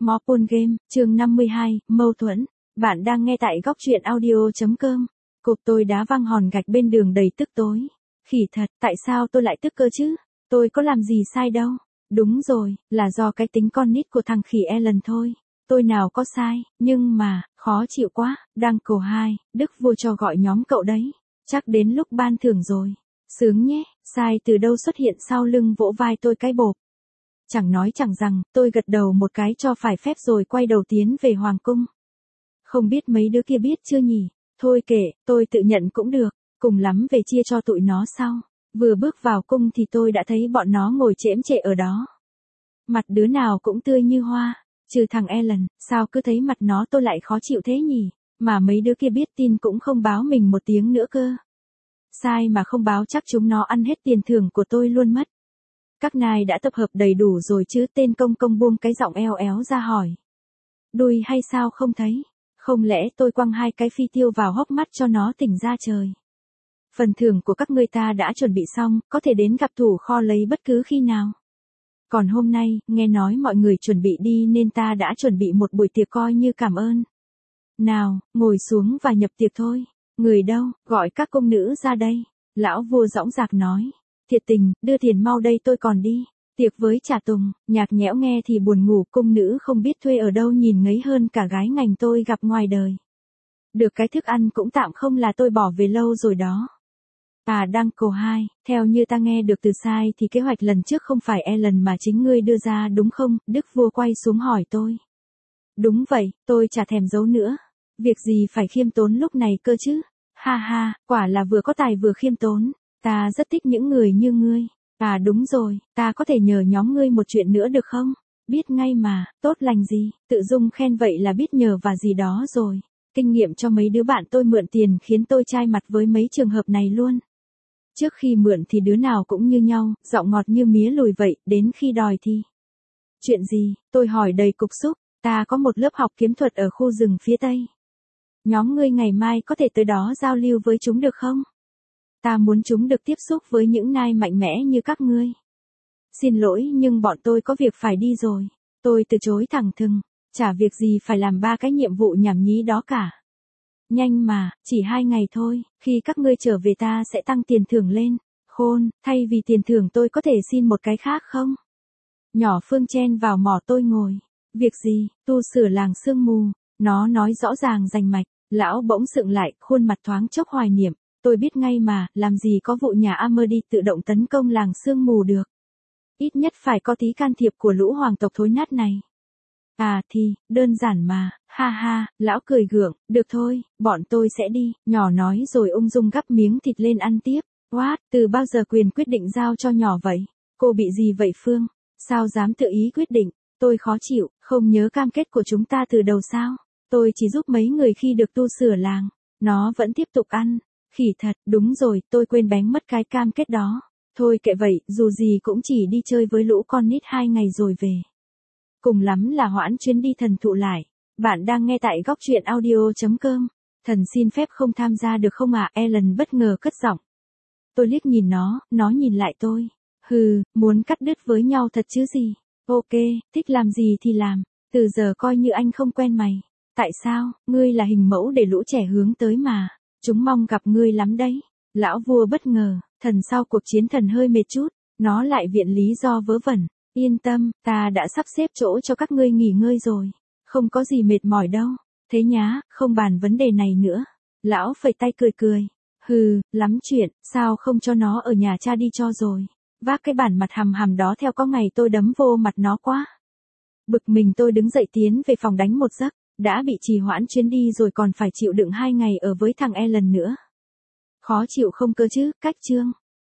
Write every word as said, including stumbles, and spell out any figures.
Mopun Game, chương năm mươi hai, mâu thuẫn. Bạn đang nghe tại góc truyện audio.com. Cục tôi đá văng hòn gạch bên đường đầy tức tối. Khỉ thật, tại sao tôi lại tức cơ chứ? Tôi có làm gì sai đâu. Đúng rồi, là do cái tính con nít của thằng khỉ Alan thôi. Tôi nào có sai, nhưng mà, khó chịu quá. Đang cầu hai, Đức Vua cho gọi nhóm cậu đấy. Chắc đến lúc ban thưởng rồi. Sướng nhé, sai từ đâu xuất hiện sau lưng vỗ vai tôi cái bộp. Chẳng nói chẳng rằng, tôi gật đầu một cái cho phải phép rồi quay đầu tiến về Hoàng cung. Không biết mấy đứa kia biết chưa nhỉ? Thôi kệ, tôi tự nhận cũng được, cùng lắm về chia cho tụi nó sau. Vừa bước vào cung thì tôi đã thấy bọn nó ngồi chễm chệ ở đó. Mặt đứa nào cũng tươi như hoa, trừ thằng Alan, sao cứ thấy mặt nó tôi lại khó chịu thế nhỉ? Mà mấy đứa kia biết tin cũng không báo mình một tiếng nữa cơ. Sai mà không báo chắc chúng nó ăn hết tiền thưởng của tôi luôn mất. Các nài đã tập hợp đầy đủ rồi chứ? Tên công công buông cái giọng eo éo ra hỏi. Đùi hay sao không thấy? Không lẽ tôi quăng hai cái phi tiêu vào hốc mắt cho nó tỉnh ra trời? Phần thưởng của các ngươi ta đã chuẩn bị xong, có thể đến gặp thủ kho lấy bất cứ khi nào. Còn hôm nay, nghe nói mọi người chuẩn bị đi nên ta đã chuẩn bị một buổi tiệc coi như cảm ơn. Nào, ngồi xuống và nhập tiệc thôi. Người đâu, gọi các công nữ ra đây. Lão vua dõng dạc nói. Thiệt tình, đưa tiền mau đây tôi còn đi. Tiệc với trà tùng, nhạc nhẽo nghe thì buồn ngủ, cung nữ không biết thuê ở đâu nhìn ngấy hơn cả gái ngành tôi gặp ngoài đời. Được cái thức ăn cũng tạm không là tôi bỏ về lâu rồi đó. À đang cầu hai, theo như ta nghe được từ sai thì kế hoạch lần trước không phải Alan mà chính ngươi đưa ra đúng không? Đức vua quay xuống hỏi tôi. Đúng vậy, tôi chả thèm giấu nữa. Việc gì phải khiêm tốn lúc này cơ chứ? Ha ha, quả là vừa có tài vừa khiêm tốn. Ta rất thích những người như ngươi. À đúng rồi, ta có thể nhờ nhóm ngươi một chuyện nữa được không? Biết ngay mà, tốt lành gì, tự dung khen vậy là biết nhờ và gì đó rồi. Kinh nghiệm cho mấy đứa bạn tôi mượn tiền khiến tôi chai mặt với mấy trường hợp này luôn. Trước khi mượn thì đứa nào cũng như nhau, giọng ngọt như mía lùi vậy, đến khi đòi thì. Chuyện gì, tôi hỏi đầy cục xúc, ta có một lớp học kiếm thuật ở khu rừng phía Tây. Nhóm ngươi ngày mai có thể tới đó giao lưu với chúng được không? Ta muốn chúng được tiếp xúc với những nai mạnh mẽ như các ngươi. Xin lỗi nhưng bọn tôi có việc phải đi rồi. Tôi từ chối thẳng thừng, chả việc gì phải làm ba cái nhiệm vụ nhảm nhí đó cả. Nhanh mà, chỉ hai ngày thôi, khi các ngươi trở về ta sẽ tăng tiền thưởng lên. Khôn, thay vì tiền thưởng tôi có thể xin một cái khác không? Nhỏ Phương chen vào mỏ tôi ngồi. Việc gì, tu sửa làng sương mù, nó nói rõ ràng rành mạch. Lão bỗng sượng lại, khuôn mặt thoáng chốc hoài niệm. Tôi biết ngay mà, làm gì có vụ nhà Amerdy tự động tấn công làng sương mù được. Ít nhất phải có tí can thiệp của lũ hoàng tộc thối nát này. À thì, đơn giản mà, ha ha, lão cười gượng, được thôi, bọn tôi sẽ đi, nhỏ nói rồi ung dung gắp miếng thịt lên ăn tiếp. What, từ bao giờ quyền quyết định giao cho nhỏ vậy? Cô bị gì vậy Phương? Sao dám tự ý quyết định? Tôi khó chịu, không nhớ cam kết của chúng ta từ đầu sao? Tôi chỉ giúp mấy người khi được tu sửa làng. Nó vẫn tiếp tục ăn. Khỉ thật, đúng rồi, tôi quên bén mất cái cam kết đó. Thôi kệ vậy, dù gì cũng chỉ đi chơi với lũ con nít hai ngày rồi về. Cùng lắm là hoãn chuyến đi thần thụ lại. Bạn đang nghe tại góc truyện audio.com. Thần xin phép không tham gia được không ạ? À? Alan bất ngờ cất giọng. Tôi liếc nhìn nó, nó nhìn lại tôi. Hừ, muốn cắt đứt với nhau thật chứ gì. Ok, thích làm gì thì làm. Từ giờ coi như anh không quen mày. Tại sao, ngươi là hình mẫu để lũ trẻ hướng tới mà. Chúng mong gặp ngươi lắm đấy. Lão vua bất ngờ, thần sau cuộc chiến thần hơi mệt chút, nó lại viện lý do vớ vẩn. Yên tâm, ta đã sắp xếp chỗ cho các ngươi nghỉ ngơi rồi. Không có gì mệt mỏi đâu. Thế nhá, không bàn vấn đề này nữa. Lão phẩy tay cười cười. Hừ, lắm chuyện, sao không cho nó ở nhà cha đi cho rồi. Vác cái bản mặt hầm hầm đó theo có ngày tôi đấm vô mặt nó quá. Bực mình tôi đứng dậy tiến về phòng đánh một giấc. Đã bị trì hoãn chuyến đi rồi còn phải chịu đựng hai ngày ở với thằng Alan nữa. Khó chịu không cơ chứ, cách chương.